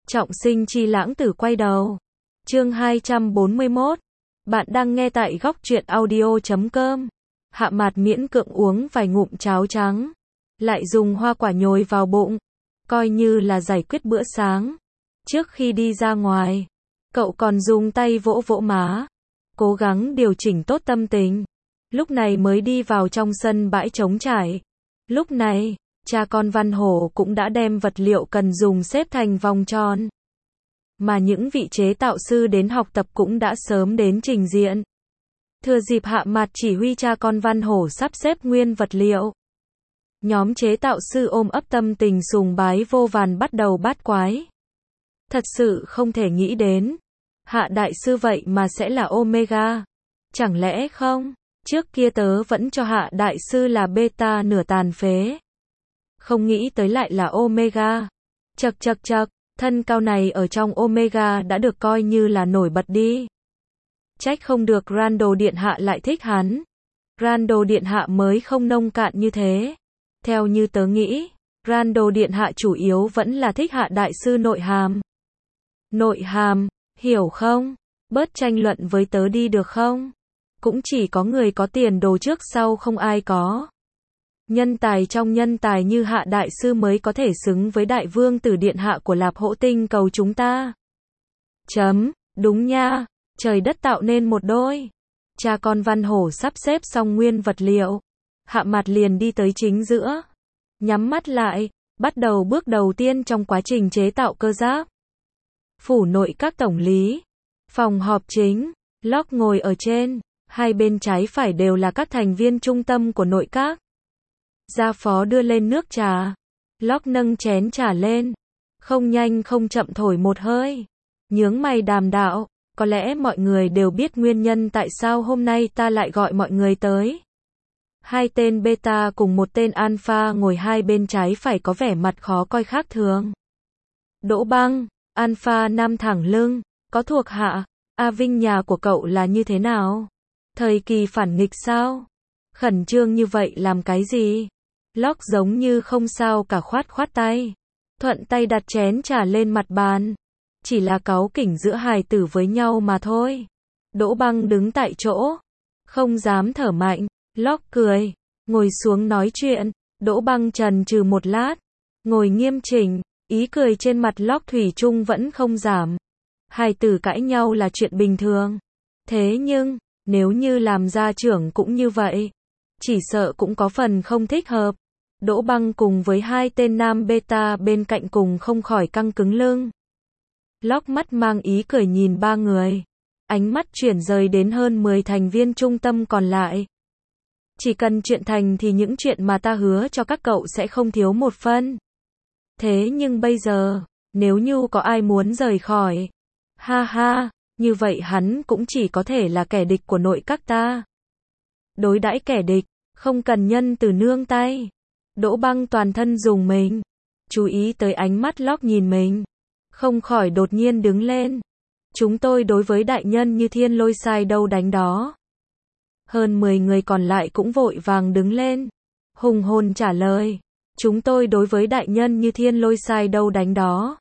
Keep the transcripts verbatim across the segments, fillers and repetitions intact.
Trọng sinh chi lãng tử quay đầu. Chương hai trăm bốn mươi mốt. Bạn đang nghe tại góc truyện audio chấm com. Hạ Mạt miễn cưỡng uống vài ngụm cháo trắng, lại dùng hoa quả nhồi vào bụng, coi như là giải quyết bữa sáng. Trước khi đi ra ngoài, cậu còn dùng tay vỗ vỗ má, cố gắng điều chỉnh tốt tâm tình. Lúc này mới đi vào trong sân bãi trống trải. Lúc này, cha con Văn Hổ cũng đã đem vật liệu cần dùng xếp thành vòng tròn. Mà những vị chế tạo sư đến học tập cũng đã sớm đến trình diện. Thừa dịp Hạ Mạt chỉ huy cha con Văn Hổ sắp xếp nguyên vật liệu, nhóm chế tạo sư ôm ấp tâm tình sùng bái vô vàn bắt đầu bát quái. Thật sự không thể nghĩ đến, Hạ đại sư vậy mà sẽ là Omega. Chẳng lẽ không? Trước kia tớ vẫn cho Hạ đại sư là beta nửa tàn phế. Không nghĩ tới lại là Omega. Chậc chậc chậc, thân cao này ở trong Omega đã được coi như là nổi bật đi. Trách không được Randall Điện Hạ lại thích hắn. Randall Điện Hạ mới không nông cạn như thế. Theo như tớ nghĩ, Randall Điện Hạ chủ yếu vẫn là thích Hạ đại sư nội hàm. Nội hàm, hiểu không? Bớt tranh luận với tớ đi được không? Cũng chỉ có người có tiền đồ trước sau không ai có. Nhân tài trong nhân tài như Hạ đại sư mới có thể xứng với đại vương tử điện hạ của Lạp Hỗ Tinh cầu chúng ta. Chấm, đúng nha, trời đất tạo nên một đôi. Cha con Văn Hổ sắp xếp xong nguyên vật liệu, Hạ Mạt liền đi tới chính giữa, nhắm mắt lại, bắt đầu bước đầu tiên trong quá trình chế tạo cơ giáp. Phủ nội các tổng lý, phòng họp chính, Locke ngồi ở trên, hai bên trái phải đều là các thành viên trung tâm của nội các. Gia phó đưa lên nước trà, Locke nâng chén trà lên, không nhanh không chậm thổi một hơi, nhướng mày đàm đạo, có lẽ mọi người đều biết nguyên nhân tại sao hôm nay ta lại gọi mọi người tới. Hai tên beta cùng một tên alpha ngồi hai bên trái phải có vẻ mặt khó coi khác thường. Đỗ Băng, alpha nam thẳng lưng, có thuộc hạ, A Vinh nhà của cậu là như thế nào? Thời kỳ phản nghịch sao? Khẩn trương như vậy làm cái gì? Locke giống như không sao cả khoát khoát tay, thuận tay đặt chén trà lên mặt bàn. Chỉ là cáu kỉnh giữa hài tử với nhau mà thôi. Đỗ Băng đứng tại chỗ, không dám thở mạnh. Locke cười, ngồi xuống nói chuyện. Đỗ Băng chần chừ một lát, ngồi nghiêm chỉnh, ý cười trên mặt Locke thủy chung vẫn không giảm. Hài tử cãi nhau là chuyện bình thường. Thế nhưng, nếu như làm gia trưởng cũng như vậy, chỉ sợ cũng có phần không thích hợp. Đỗ Băng cùng với hai tên nam beta bên cạnh cùng không khỏi căng cứng lưng. Locke mắt mang ý cười nhìn ba người, ánh mắt chuyển rời đến hơn mười thành viên trung tâm còn lại. Chỉ cần chuyện thành thì những chuyện mà ta hứa cho các cậu sẽ không thiếu một phân. Thế nhưng bây giờ, nếu như có ai muốn rời khỏi, ha ha, như vậy hắn cũng chỉ có thể là kẻ địch của nội các ta. Đối đãi kẻ địch, không cần nhân từ nương tay. Đỗ Băng toàn thân rùng mình, chú ý tới ánh mắt Locke nhìn mình, không khỏi đột nhiên đứng lên. Chúng tôi đối với đại nhân như thiên lôi sai đâu đánh đó. Hơn mười người còn lại cũng vội vàng đứng lên, hùng hồn trả lời. Chúng tôi đối với đại nhân như thiên lôi sai đâu đánh đó.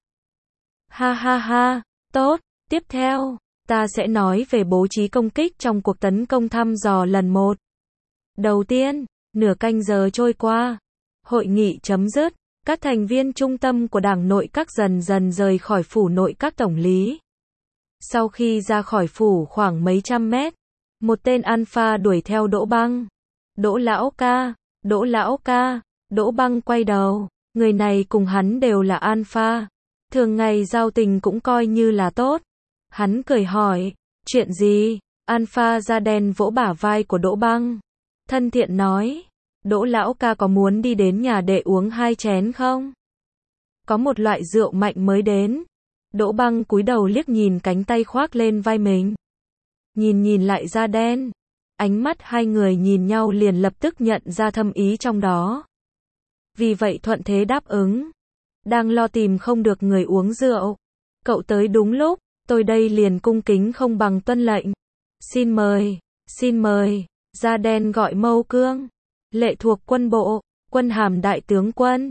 Ha ha ha, tốt, tiếp theo, ta sẽ nói về bố trí công kích trong cuộc tấn công thăm dò lần một. Đầu tiên, nửa canh giờ trôi qua, hội nghị chấm dứt, các thành viên trung tâm của đảng nội các dần dần rời khỏi phủ nội các tổng lý. Sau khi ra khỏi phủ khoảng mấy trăm mét, một tên alpha đuổi theo Đỗ Băng. Đỗ lão ca, Đỗ lão ca, Đỗ Băng quay đầu, người này cùng hắn đều là alpha, thường ngày giao tình cũng coi như là tốt. Hắn cười hỏi, chuyện gì? Alpha da đen vỗ bả vai của Đỗ Băng, thân thiện nói, Đỗ lão ca có muốn đi đến nhà đệ uống hai chén không? Có một loại rượu mạnh mới đến. Đỗ Băng cúi đầu liếc nhìn cánh tay khoác lên vai mình, nhìn nhìn lại da đen, ánh mắt hai người nhìn nhau liền lập tức nhận ra thâm ý trong đó. Vì vậy thuận thế đáp ứng. Đang lo tìm không được người uống rượu, cậu tới đúng lúc, tôi đây liền cung kính không bằng tuân lệnh. Xin mời, xin mời. Da đen gọi Mâu Cương, lệ thuộc quân bộ, quân hàm đại tướng quân.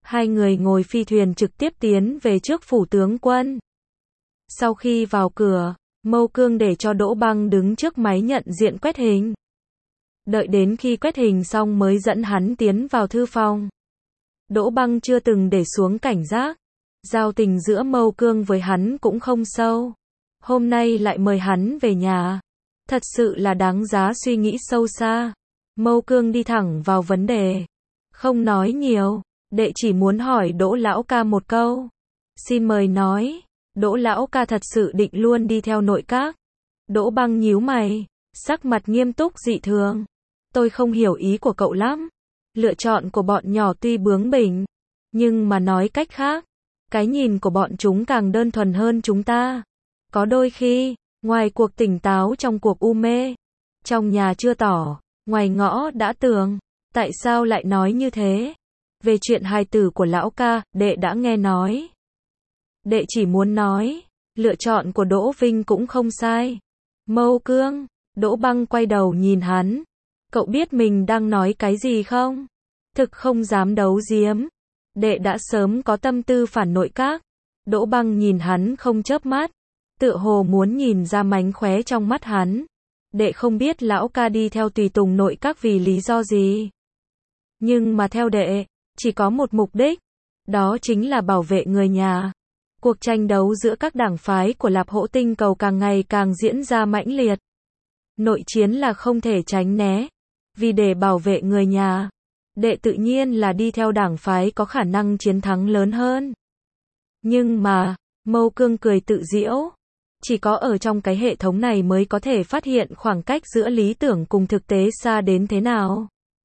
Hai người ngồi phi thuyền trực tiếp tiến về trước phủ tướng quân. Sau khi vào cửa, Mâu Cương để cho Đỗ Băng đứng trước máy nhận diện quét hình. Đợi đến khi quét hình xong mới dẫn hắn tiến vào thư phòng. Đỗ Băng chưa từng để xuống cảnh giác. Giao tình giữa Mâu Cương với hắn cũng không sâu. Hôm nay lại mời hắn về nhà. Thật sự là đáng giá suy nghĩ sâu xa. Mâu Cương đi thẳng vào vấn đề. Không nói nhiều, đệ chỉ muốn hỏi Đỗ lão ca một câu. Xin mời nói. Đỗ lão ca thật sự định luôn đi theo nội các. Đỗ Băng nhíu mày, sắc mặt nghiêm túc dị thường. Tôi không hiểu ý của cậu lắm. Lựa chọn của bọn nhỏ tuy bướng bỉnh, nhưng mà nói cách khác, cái nhìn của bọn chúng càng đơn thuần hơn chúng ta. Có đôi khi, ngoài cuộc tỉnh táo trong cuộc u mê, trong nhà chưa tỏ, ngoài ngõ đã tường. Tại sao lại nói như thế? Về chuyện hài tử của lão ca, đệ đã nghe nói. Đệ chỉ muốn nói, lựa chọn của Đỗ Vinh cũng không sai. Mâu Cương, Đỗ Băng quay đầu nhìn hắn. Cậu biết mình đang nói cái gì không? Thực không dám đấu giếm. Đệ đã sớm có tâm tư phản nội các. Đỗ Băng nhìn hắn không chớp mắt, tựa hồ muốn nhìn ra mánh khóe trong mắt hắn. Đệ không biết lão ca đi theo tùy tùng nội các vì lý do gì. Nhưng mà theo đệ, chỉ có một mục đích. Đó chính là bảo vệ người nhà. Cuộc tranh đấu giữa các đảng phái của Lạp Hỗ Tinh Cầu càng ngày càng diễn ra mãnh liệt. Nội chiến là không thể tránh né. Vì để bảo vệ người nhà, đệ tự nhiên là đi theo đảng phái có khả năng chiến thắng lớn hơn. Nhưng mà, Mâu Cương cười tự giễu. Chỉ có ở trong cái hệ thống này mới có thể phát hiện khoảng cách giữa lý tưởng cùng thực tế xa đến thế nào.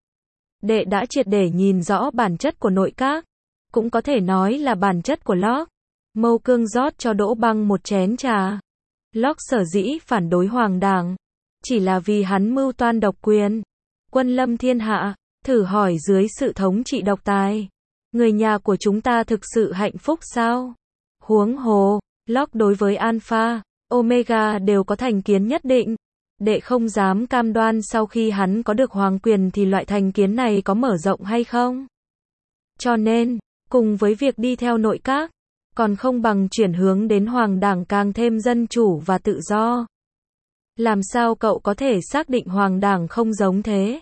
Đệ đã triệt để nhìn rõ bản chất của nội các. Cũng có thể nói là bản chất của Locke. Mâu Cương rót cho Đỗ Băng một chén trà. Locke sở dĩ phản đối Hoàng đảng, chỉ là vì hắn mưu toan độc quyền, quân lâm thiên hạ. Thử hỏi dưới sự thống trị độc tài, người nhà của chúng ta thực sự hạnh phúc sao? Huống hồ, Locke đối với Alpha, Omega đều có thành kiến nhất định. Đệ không dám cam đoan sau khi hắn có được hoàng quyền thì loại thành kiến này có mở rộng hay không. Cho nên, cùng với việc đi theo nội các, còn không bằng chuyển hướng đến hoàng đảng càng thêm dân chủ và tự do. Làm sao cậu có thể xác định hoàng đảng không giống thế?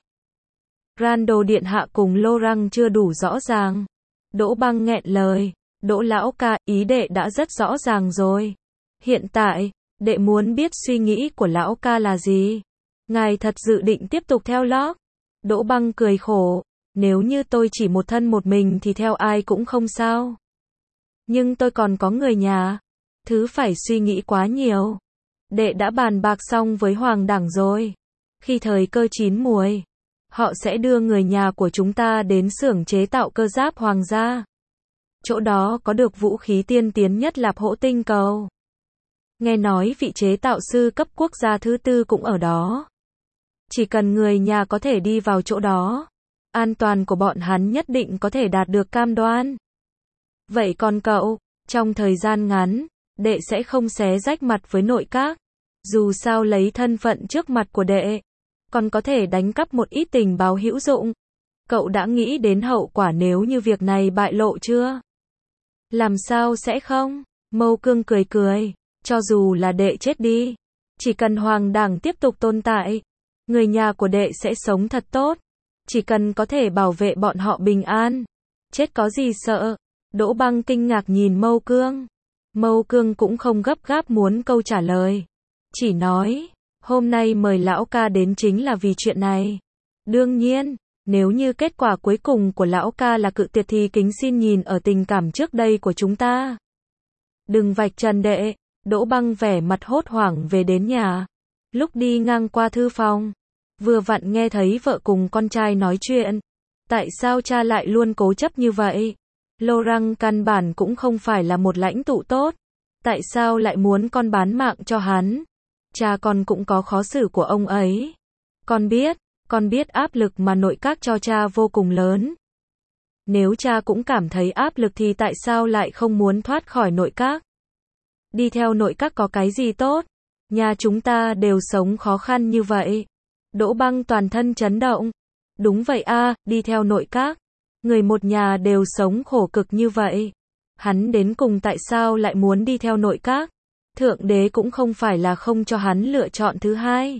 Rando điện hạ cùng Lorang chưa đủ rõ ràng. Đỗ Băng nghẹn lời. Đỗ lão ca, ý đệ đã rất rõ ràng rồi. Hiện tại, đệ muốn biết suy nghĩ của lão ca là gì. Ngài thật dự định tiếp tục theo Locke? Đỗ Băng cười khổ. Nếu như tôi chỉ một thân một mình thì theo ai cũng không sao. Nhưng tôi còn có người nhà. Thứ phải suy nghĩ quá nhiều. Đệ đã bàn bạc xong với hoàng đảng rồi. Khi thời cơ chín muồi, họ sẽ đưa người nhà của chúng ta đến xưởng chế tạo cơ giáp hoàng gia. Chỗ đó có được vũ khí tiên tiến nhất Lạp Hỗ Tinh Cầu. Nghe nói vị chế tạo sư cấp quốc gia thứ tư cũng ở đó. Chỉ cần người nhà có thể đi vào chỗ đó, an toàn của bọn hắn nhất định có thể đạt được cam đoan. Vậy còn cậu, trong thời gian ngắn, đệ sẽ không xé rách mặt với nội các. Dù sao lấy thân phận trước mặt của đệ, còn có thể đánh cắp một ít tình báo hữu dụng. Cậu đã nghĩ đến hậu quả nếu như việc này bại lộ chưa? Làm sao sẽ không? Mâu Cương cười cười. Cho dù là đệ chết đi, chỉ cần hoàng đảng tiếp tục tồn tại, người nhà của đệ sẽ sống thật tốt. Chỉ cần có thể bảo vệ bọn họ bình an, chết có gì sợ? Đỗ Băng kinh ngạc nhìn Mâu Cương. Mâu Cương cũng không gấp gáp muốn câu trả lời. Chỉ nói, hôm nay mời lão ca đến chính là vì chuyện này. Đương nhiên, nếu như kết quả cuối cùng của lão ca là cự tuyệt thì kính xin nhìn ở tình cảm trước đây của chúng ta. Đừng vạch trần đệ. Đỗ Băng vẻ mặt hốt hoảng về đến nhà. Lúc đi ngang qua thư phòng, vừa vặn nghe thấy vợ cùng con trai nói chuyện. Tại sao cha lại luôn cố chấp như vậy? Lorang căn bản cũng không phải là một lãnh tụ tốt. Tại sao lại muốn con bán mạng cho hắn? Cha con cũng có khó xử của ông ấy. Con biết, con biết áp lực mà nội các cho cha vô cùng lớn. Nếu cha cũng cảm thấy áp lực thì tại sao lại không muốn thoát khỏi nội các? Đi theo nội các có cái gì tốt? Nhà chúng ta đều sống khó khăn như vậy. Đỗ Băng toàn thân chấn động. Đúng vậy a, đi theo nội các. Người một nhà đều sống khổ cực như vậy. Hắn đến cùng tại sao lại muốn đi theo nội các? Thượng đế cũng không phải là không cho hắn lựa chọn thứ hai.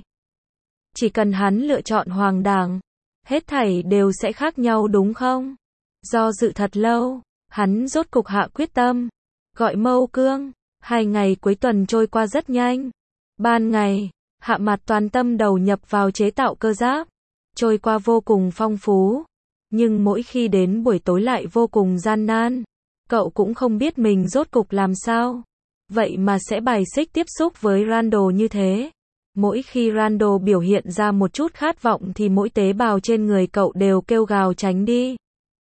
Chỉ cần hắn lựa chọn hoàng đảng, hết thảy đều sẽ khác nhau đúng không? Do dự thật lâu, hắn rốt cục hạ quyết tâm. Gọi Mâu Cương. Hai ngày cuối tuần trôi qua rất nhanh. Ban ngày, Hạ Mạt toàn tâm đầu nhập vào chế tạo cơ giáp. Trôi qua vô cùng phong phú. Nhưng mỗi khi đến buổi tối lại vô cùng gian nan. Cậu cũng không biết mình rốt cục làm sao. Vậy mà sẽ bài xích tiếp xúc với Randall như thế. Mỗi khi Randall biểu hiện ra một chút khát vọng thì mỗi tế bào trên người cậu đều kêu gào tránh đi.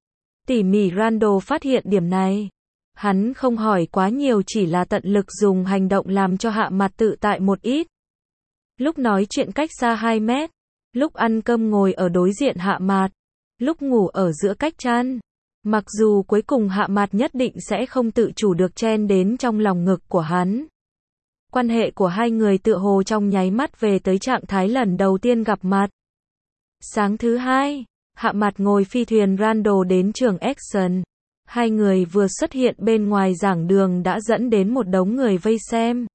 Tỉ mỉ Randall phát hiện điểm này. Hắn không hỏi quá nhiều, chỉ là tận lực dùng hành động làm cho Hạ Mạt tự tại một ít. Lúc nói chuyện cách xa hai mét, lúc ăn cơm ngồi ở đối diện Hạ Mạt, lúc ngủ ở giữa cách chăn. Mặc dù cuối cùng Hạ Mạt nhất định sẽ không tự chủ được chen đến trong lòng ngực của hắn. Quan hệ của hai người tựa hồ trong nháy mắt về tới trạng thái lần đầu tiên gặp mặt. Sáng thứ hai, Hạ Mạt ngồi phi thuyền Randall đến trường Action. Hai người vừa xuất hiện bên ngoài giảng đường đã dẫn đến một đống người vây xem.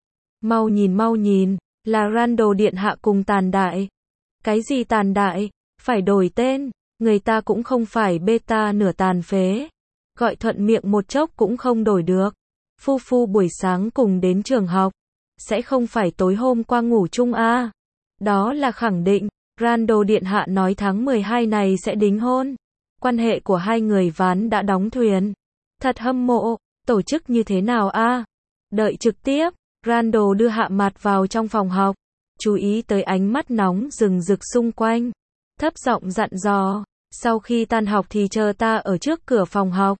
Mau nhìn mau nhìn, là Randall điện hạ cùng Tàn Đại. Cái gì Tàn Đại? Phải đổi tên, người ta cũng không phải beta nửa tàn phế. Gọi thuận miệng một chốc cũng không đổi được. Phu phu buổi sáng cùng đến trường học. Sẽ không phải tối hôm qua ngủ chung à? Đó là khẳng định. Randall điện hạ nói tháng mười hai này sẽ đính hôn. Quan hệ của hai người ván đã đóng thuyền. Thật hâm mộ, tổ chức như thế nào a? À? Đợi trực tiếp, Randall đưa Hạ Mạt vào trong phòng học. Chú ý tới ánh mắt nóng rừng rực xung quanh. Thấp giọng dặn dò, sau khi tan học thì chờ ta ở trước cửa phòng học.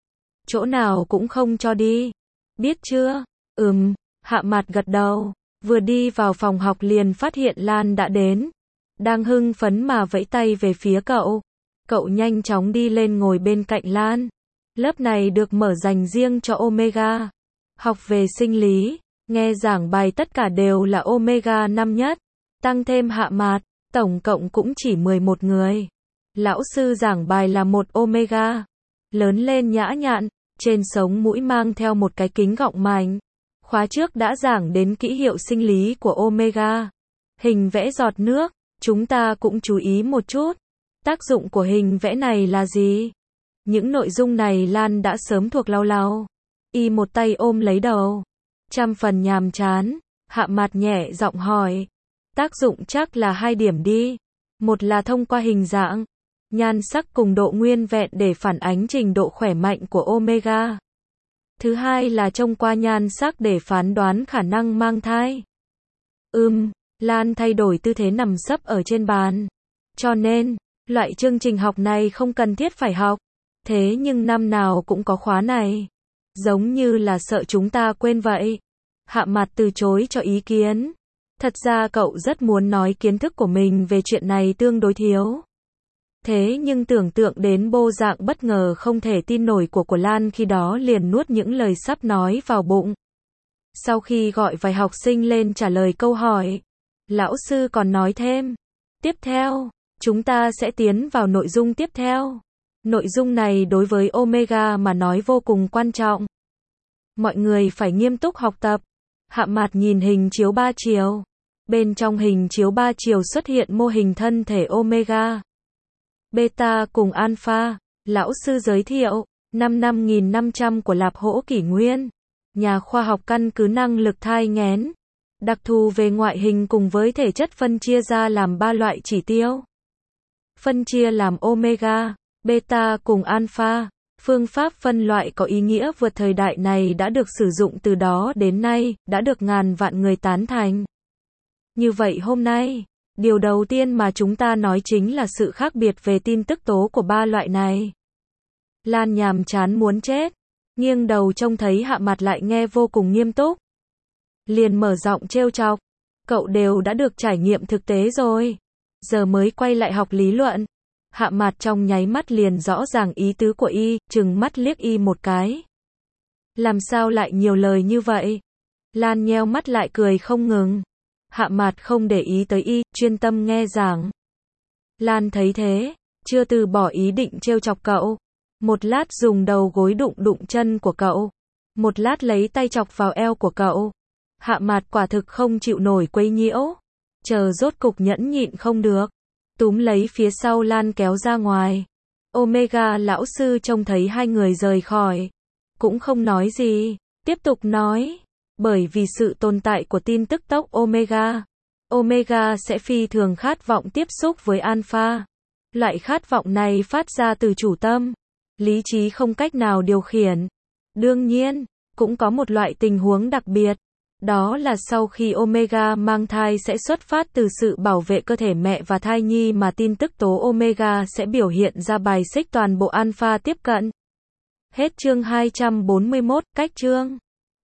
Chỗ nào cũng không cho đi. Biết chưa? Ừm, Hạ Mạt gật đầu. Vừa đi vào phòng học liền phát hiện Lan đã đến. Đang hưng phấn mà vẫy tay về phía cậu. Cậu nhanh chóng đi lên ngồi bên cạnh Lan. Lớp này được mở dành riêng cho Omega. Học về sinh lý, nghe giảng bài tất cả đều là Omega năm nhất. Tăng thêm Hạ Mạt, tổng cộng cũng chỉ mười một người. Lão sư giảng bài là một Omega. Lớn lên nhã nhặn, trên sống mũi mang theo một cái kính gọng mảnh. Khóa trước đã giảng đến kỹ hiệu sinh lý của Omega. Hình vẽ giọt nước, chúng ta cũng chú ý một chút. Tác dụng của hình vẽ này là gì? Những nội dung này Lan đã sớm thuộc lau lau. Y một tay ôm lấy đầu. Trăm phần nhàm chán, Hạ Mạt nhẹ giọng hỏi. Tác dụng chắc là hai điểm đi. Một là thông qua hình dạng, nhan sắc cùng độ nguyên vẹn để phản ánh trình độ khỏe mạnh của Omega. Thứ hai là trông qua nhan sắc để phán đoán khả năng mang thai. Ừm, Lan thay đổi tư thế nằm sấp ở trên bàn. Cho nên, loại chương trình học này không cần thiết phải học. Thế nhưng năm nào cũng có khóa này. Giống như là sợ chúng ta quên vậy. Hạ Mạt từ chối cho ý kiến. Thật ra cậu rất muốn nói kiến thức của mình về chuyện này tương đối thiếu. Thế nhưng tưởng tượng đến bộ dạng bất ngờ không thể tin nổi của của Lan khi đó liền nuốt những lời sắp nói vào bụng. Sau khi gọi vài học sinh lên trả lời câu hỏi, lão sư còn nói thêm. Tiếp theo, chúng ta sẽ tiến vào nội dung tiếp theo. Nội dung này đối với Omega mà nói vô cùng quan trọng. Mọi người phải nghiêm túc học tập. Hạ Mạt nhìn hình chiếu ba chiều. Bên trong hình chiếu ba chiều xuất hiện mô hình thân thể Omega, Beta cùng Alpha. Lão sư giới thiệu, năm năm nghìn năm trăm của Lạp Hỗ Kỷ Nguyên. Nhà khoa học căn cứ năng lực thai nghén, đặc thù về ngoại hình cùng với thể chất phân chia ra làm ba loại chỉ tiêu. Phân chia làm Omega, Beta cùng Alpha. Phương pháp phân loại có ý nghĩa vượt thời đại này đã được sử dụng từ đó đến nay, đã được ngàn vạn người tán thành. Như vậy hôm nay, điều đầu tiên mà chúng ta nói chính là sự khác biệt về tin tức tố của ba loại này. Lan nhàm chán muốn chết, nghiêng đầu trông thấy Hạ Mạt lại nghe vô cùng nghiêm túc. Liền mở giọng trêu chọc, cậu đều đã được trải nghiệm thực tế rồi, giờ mới quay lại học lý luận. Hạ Mạt trong nháy mắt liền rõ ràng ý tứ của y, trừng mắt liếc y một cái. Làm sao lại nhiều lời như vậy? Lan nheo mắt lại cười không ngừng. Hạ Mạt không để ý tới y, chuyên tâm nghe giảng. Lan thấy thế, chưa từ bỏ ý định trêu chọc cậu. Một lát dùng đầu gối đụng đụng chân của cậu. Một lát lấy tay chọc vào eo của cậu. Hạ Mạt quả thực không chịu nổi quấy nhiễu. Chờ rốt cục nhẫn nhịn không được. Túm lấy phía sau Lan kéo ra ngoài. Omega lão sư trông thấy hai người rời khỏi. Cũng không nói gì. Tiếp tục nói. Bởi vì sự tồn tại của tin tức tốc Omega. Omega sẽ phi thường khát vọng tiếp xúc với Alpha. Loại khát vọng này phát ra từ chủ tâm. Lý trí không cách nào điều khiển. Đương nhiên, cũng có một loại tình huống đặc biệt. Đó là sau khi Omega mang thai sẽ xuất phát từ sự bảo vệ cơ thể mẹ và thai nhi mà tin tức tố Omega sẽ biểu hiện ra bài xích toàn bộ Alpha tiếp cận. Hết chương hai trăm bốn mươi mốt, cách chương.